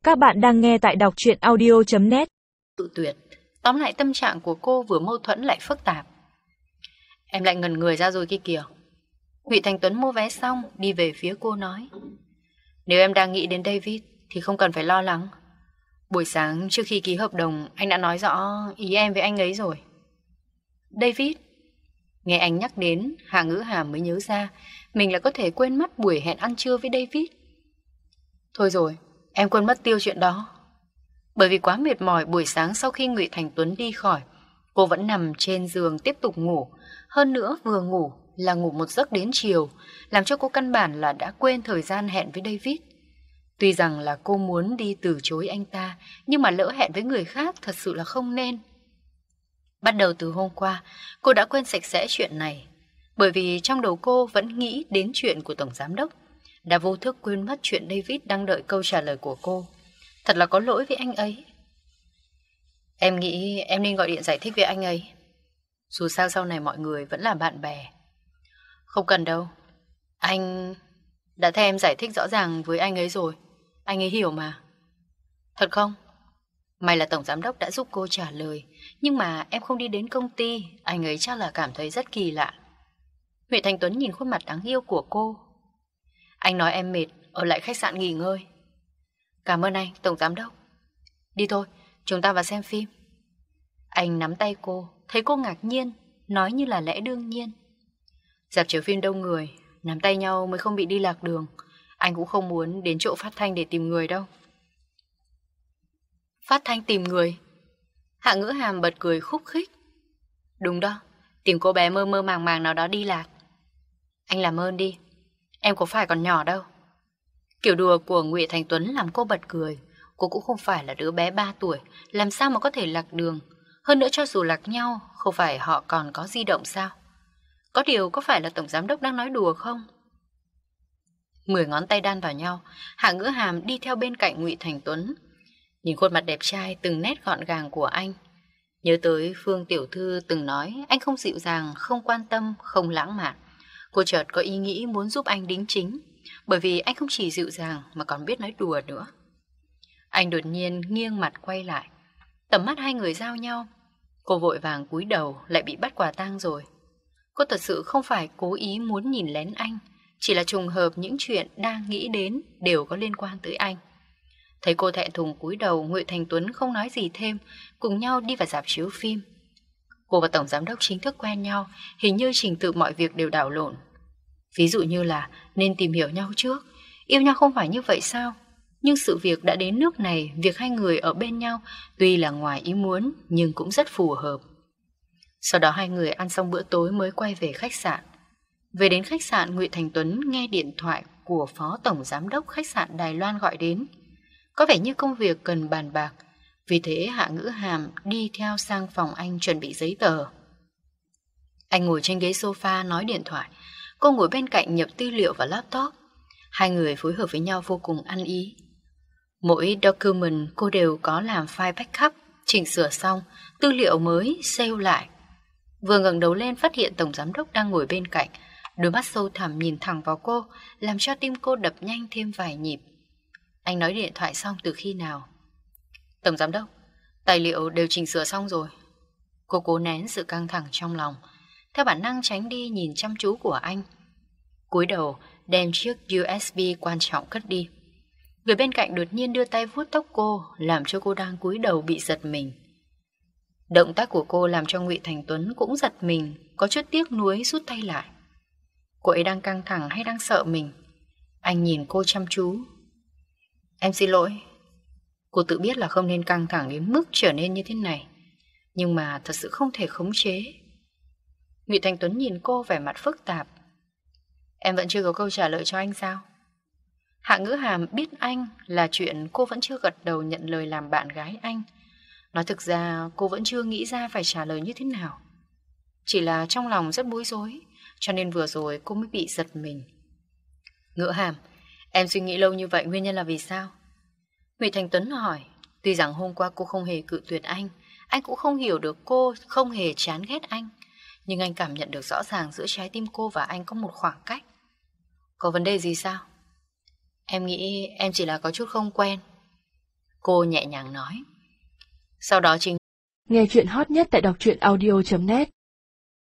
Các bạn đang nghe tại đọc truyện audio.net. Tự tuyệt. Tóm lại tâm trạng của cô vừa mâu thuẫn lại phức tạp. Em lại ngẩn người ra rồi kia kìa. Ngụy Thành Tuấn mua vé xong đi về phía cô nói: Nếu em đang nghĩ đến David thì không cần phải lo lắng. Buổi sáng trước khi ký hợp đồng anh đã nói rõ ý em với anh ấy rồi. David? Nghe anh nhắc đến, Hạ Ngữ Hàm mới nhớ ra mình lại có thể quên mất buổi hẹn ăn trưa với David. Thôi rồi, em quên mất tiêu chuyện đó. Bởi vì quá mệt mỏi buổi sáng sau khi Ngụy Thành Tuấn đi khỏi, cô vẫn nằm trên giường tiếp tục ngủ. Hơn nữa vừa ngủ là ngủ một giấc đến chiều, làm cho cô căn bản là đã quên thời gian hẹn với David. Tuy rằng là cô muốn đi từ chối anh ta, nhưng mà lỡ hẹn với người khác thật sự là không nên. Bắt đầu từ hôm qua, cô đã quên sạch sẽ chuyện này. Bởi vì trong đầu cô vẫn nghĩ đến chuyện của Tổng Giám Đốc, đã vô thức quên mất chuyện David đang đợi câu trả lời của cô. Thật là có lỗi với anh ấy. Em nghĩ em nên gọi điện giải thích với anh ấy. Dù sao sau này mọi người vẫn là bạn bè. Không cần đâu. Anh đã thay em giải thích rõ ràng với anh ấy rồi. Anh ấy hiểu mà. Thật không? May là Tổng Giám Đốc đã giúp cô trả lời. Nhưng mà em không đi đến công ty, anh ấy chắc là cảm thấy rất kỳ lạ. Ngụy Thành Tuấn nhìn khuôn mặt đáng yêu của cô. Anh nói em mệt, ở lại khách sạn nghỉ ngơi. Cảm ơn anh, Tổng Giám Đốc. Đi thôi, chúng ta vào xem phim. Anh nắm tay cô, thấy cô ngạc nhiên, nói như là lẽ đương nhiên. Rạp chiếu phim đông người, nắm tay nhau mới không bị đi lạc đường. Anh cũng không muốn đến chỗ phát thanh để tìm người đâu. Phát thanh tìm người? Hạ Ngữ Hàm bật cười khúc khích. Đúng đó, tìm cô bé mơ mơ màng màng nào đó đi lạc. Anh làm ơn đi, em có phải còn nhỏ đâu. Kiểu đùa của Ngụy Thành Tuấn làm cô bật cười. Cô cũng không phải là đứa bé 3 tuổi, làm sao mà có thể lạc đường. Hơn nữa cho dù lạc nhau, không phải họ còn có di động sao? Có điều có phải là Tổng Giám Đốc đang nói đùa không? 10 ngón tay đan vào nhau, Hạ Ngữ Hàm đi theo bên cạnh Ngụy Thành Tuấn. Nhìn khuôn mặt đẹp trai từng nét gọn gàng của anh. Nhớ tới Phương tiểu thư từng nói anh không dịu dàng, không quan tâm, không lãng mạn. Cô chợt có ý nghĩ muốn giúp anh đính chính. Bởi vì anh không chỉ dịu dàng mà còn biết nói đùa nữa. Anh đột nhiên nghiêng mặt quay lại. Tầm mắt hai người giao nhau. Cô vội vàng cúi đầu lại bị bắt quả tang rồi. Cô thật sự không phải cố ý muốn nhìn lén anh. Chỉ là trùng hợp những chuyện đang nghĩ đến đều có liên quan tới anh. Thấy cô thẹn thùng cúi đầu, Ngụy Thành Tuấn không nói gì thêm, cùng nhau đi vào rạp chiếu phim. Cô và Tổng Giám Đốc chính thức quen nhau, hình như trình tự mọi việc đều đảo lộn. Ví dụ như là nên tìm hiểu nhau trước. Yêu nhau không phải như vậy sao? Nhưng sự việc đã đến nước này, việc hai người ở bên nhau tuy là ngoài ý muốn nhưng cũng rất phù hợp. Sau đó hai người ăn xong bữa tối mới quay về khách sạn. Về đến khách sạn, Ngụy Thành Tuấn nghe điện thoại của Phó Tổng Giám Đốc khách sạn Đài Loan gọi đến. Có vẻ như công việc cần bàn bạc. Vì thế Hạ Ngữ Hàm đi theo sang phòng anh chuẩn bị giấy tờ. Anh ngồi trên ghế sofa nói điện thoại. Cô ngồi bên cạnh nhập tư liệu vào laptop. Hai người phối hợp với nhau vô cùng ăn ý. Mỗi document cô đều có làm file backup, chỉnh sửa xong, tư liệu mới save lại. Vừa ngẩng đầu lên phát hiện Tổng Giám Đốc đang ngồi bên cạnh. Đôi mắt sâu thẳm nhìn thẳng vào cô, làm cho tim cô đập nhanh thêm vài nhịp. Anh nói điện thoại xong từ khi nào? Tổng Giám Đốc, tài liệu đều chỉnh sửa xong rồi. Cô cố nén sự căng thẳng trong lòng, theo bản năng tránh đi nhìn chăm chú của anh. Cúi đầu đem chiếc USB quan trọng cất đi. Người bên cạnh đột nhiên đưa tay vuốt tóc cô, làm cho cô đang cúi đầu bị giật mình. Động tác của cô làm cho Ngụy Thành Tuấn cũng giật mình, có chút tiếc nuối rút tay lại. Cô ấy đang căng thẳng hay đang sợ mình? Anh nhìn cô chăm chú. Em xin lỗi. Cô tự biết là không nên căng thẳng đến mức trở nên như thế này, nhưng mà thật sự không thể khống chế. Ngụy Thành Tuấn nhìn cô vẻ mặt phức tạp. Em vẫn chưa có câu trả lời cho anh sao? Hạ Ngữ Hàm biết anh là chuyện cô vẫn chưa gật đầu nhận lời làm bạn gái anh. Nói thực ra cô vẫn chưa nghĩ ra phải trả lời như thế nào. Chỉ là trong lòng rất bối rối, cho nên vừa rồi cô mới bị giật mình. Ngữ Hàm, em suy nghĩ lâu như vậy nguyên nhân là vì sao? Ngụy Thành Tuấn hỏi. Tuy rằng hôm qua cô không hề cự tuyệt anh cũng không hiểu được cô không hề chán ghét anh. Nhưng anh cảm nhận được rõ ràng giữa trái tim cô và anh có một khoảng cách. Có vấn đề gì sao? Em nghĩ em chỉ là có chút không quen. Cô nhẹ nhàng nói. Sau đó Trinh Nghe chuyện hot nhất tại đọc truyện audio.net